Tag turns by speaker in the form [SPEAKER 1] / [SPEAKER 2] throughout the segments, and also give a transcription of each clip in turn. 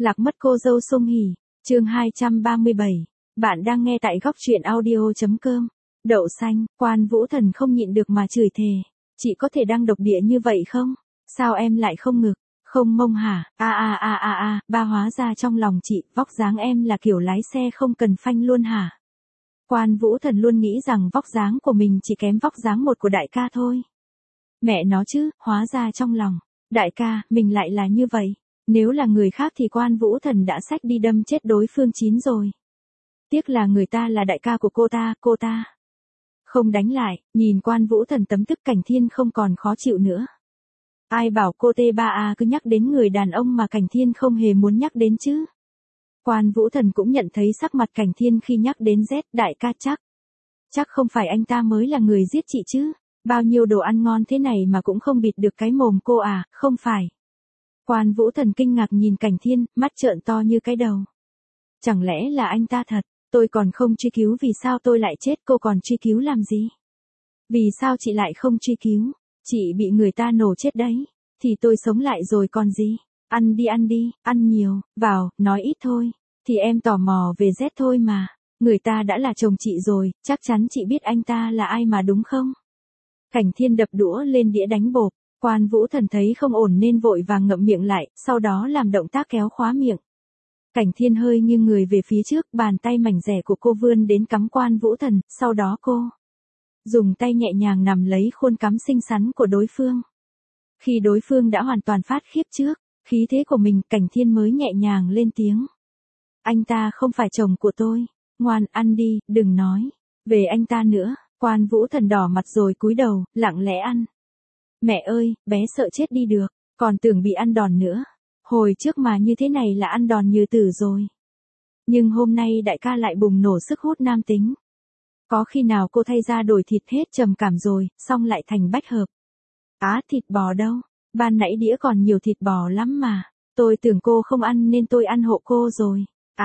[SPEAKER 1] Lạc mất cô dâu Song Hỷ, chương 237. Bạn đang nghe tại góc truyện audio.com. Đậu xanh, Quan Vũ Thần không nhịn được mà chửi thề. Chị có thể đang độc địa như vậy không? Sao em lại không ngực, không mông hả? Ba hóa ra trong lòng chị, vóc dáng em là kiểu lái xe không cần phanh luôn hả? Quan Vũ Thần luôn nghĩ rằng vóc dáng của mình chỉ kém vóc dáng một của đại ca thôi. Mẹ nó chứ, hóa ra trong lòng, đại ca, mình lại là như vậy. Nếu là người khác thì Quan Vũ Thần đã xách đi đâm chết đối phương chín rồi. Tiếc là người ta là đại ca của cô ta. Không đánh lại, nhìn Quan Vũ Thần tấm tức Cảnh Thiên không còn khó chịu nữa. Ai bảo cô T3A cứ nhắc đến người đàn ông mà Cảnh Thiên không hề muốn nhắc đến chứ. Quan Vũ Thần cũng nhận thấy sắc mặt Cảnh Thiên khi nhắc đến Z, đại ca chắc không phải anh ta mới là người giết chị chứ. Bao nhiêu đồ ăn ngon thế này mà cũng không bịt được cái mồm cô à, không phải. Quan Vũ Thần kinh ngạc nhìn Cảnh Thiên, mắt trợn to như cái đầu. Chẳng lẽ là anh ta thật, tôi còn không truy cứu vì sao tôi lại chết, cô còn truy cứu làm gì? Vì sao chị lại không truy cứu? Chị bị người ta nổ chết đấy, thì tôi sống lại rồi còn gì? Ăn đi, ăn nhiều, vào, nói ít thôi. Thì em tò mò về Z thôi mà, người ta đã là chồng chị rồi, chắc chắn chị biết anh ta là ai mà đúng không? Cảnh Thiên đập đũa lên đĩa đánh bộp. Quan Vũ Thần thấy không ổn nên vội vàng ngậm miệng lại, sau đó làm động tác kéo khóa miệng. Cảnh Thiên hơi nghiêng người về phía trước, bàn tay mảnh rẻ của cô vươn đến cắm Quan Vũ Thần, sau đó cô dùng tay nhẹ nhàng nắm lấy khuôn cắm xinh xắn của đối phương. Khi đối phương đã hoàn toàn phát khiếp trước khí thế của mình, Cảnh Thiên mới nhẹ nhàng lên tiếng. Anh ta không phải chồng của tôi, ngoan ăn đi, đừng nói về anh ta nữa. Quan Vũ Thần đỏ mặt rồi cúi đầu, lặng lẽ ăn. Mẹ ơi, bé sợ chết đi được, còn tưởng bị ăn đòn nữa. Hồi trước mà như thế này là ăn đòn như tử rồi. Nhưng hôm nay đại ca lại bùng nổ sức hút nam tính. Có khi nào cô thay ra đổi thịt hết trầm cảm rồi, xong lại thành bách hợp. Thịt bò đâu, ban nãy đĩa còn nhiều thịt bò lắm mà. Tôi tưởng cô không ăn nên tôi ăn hộ cô rồi.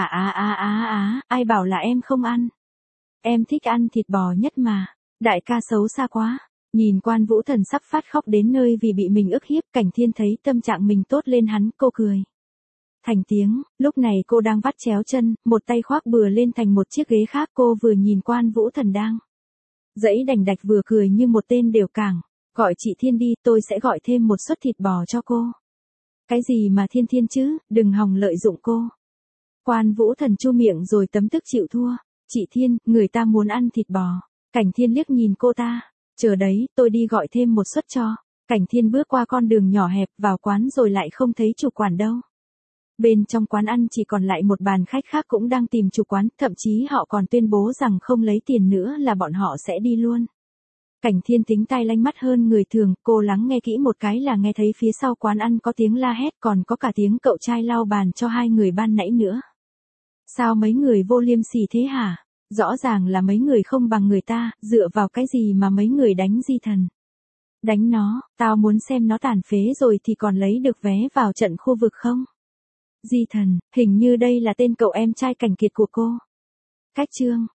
[SPEAKER 1] Ai bảo là em không ăn. Em thích ăn thịt bò nhất mà. Đại ca xấu xa quá. Nhìn Quan Vũ Thần sắp phát khóc đến nơi vì bị mình ức hiếp, Cảnh Thiên thấy tâm trạng mình tốt lên hắn, cô cười thành tiếng. Lúc này cô đang vắt chéo chân, một tay khoác bừa lên thành một chiếc ghế khác, cô vừa nhìn Quan Vũ Thần đang dãy đành đạch vừa cười như một tên đều cảng. Gọi chị Thiên đi, tôi sẽ gọi thêm một suất thịt bò cho cô. Cái gì mà Thiên chứ, đừng hòng lợi dụng cô. Quan Vũ Thần chu miệng rồi tấm tức chịu thua. Chị Thiên, người ta muốn ăn thịt bò. Cảnh Thiên liếc nhìn cô ta. Chờ đấy, tôi đi gọi thêm một suất cho. Cảnh Thiên bước qua con đường nhỏ hẹp vào quán rồi lại không thấy chủ quán đâu. Bên trong quán ăn chỉ còn lại một bàn khách khác cũng đang tìm chủ quán, thậm chí họ còn tuyên bố rằng không lấy tiền nữa là bọn họ sẽ đi luôn. Cảnh Thiên tính tai lanh mắt hơn người thường, cô lắng nghe kỹ một cái là nghe thấy phía sau quán ăn có tiếng la hét, còn có cả tiếng cậu trai lau bàn cho hai người ban nãy nữa. Sao mấy người vô liêm sỉ thế hả? Rõ ràng là mấy người không bằng người ta, dựa vào cái gì mà mấy người đánh Di Thần? Đánh nó, tao muốn xem nó tàn phế rồi thì còn lấy được vé vào trận khu vực không? Di Thần, hình như đây là tên cậu em trai Cảnh Kiệt của cô. Cách chương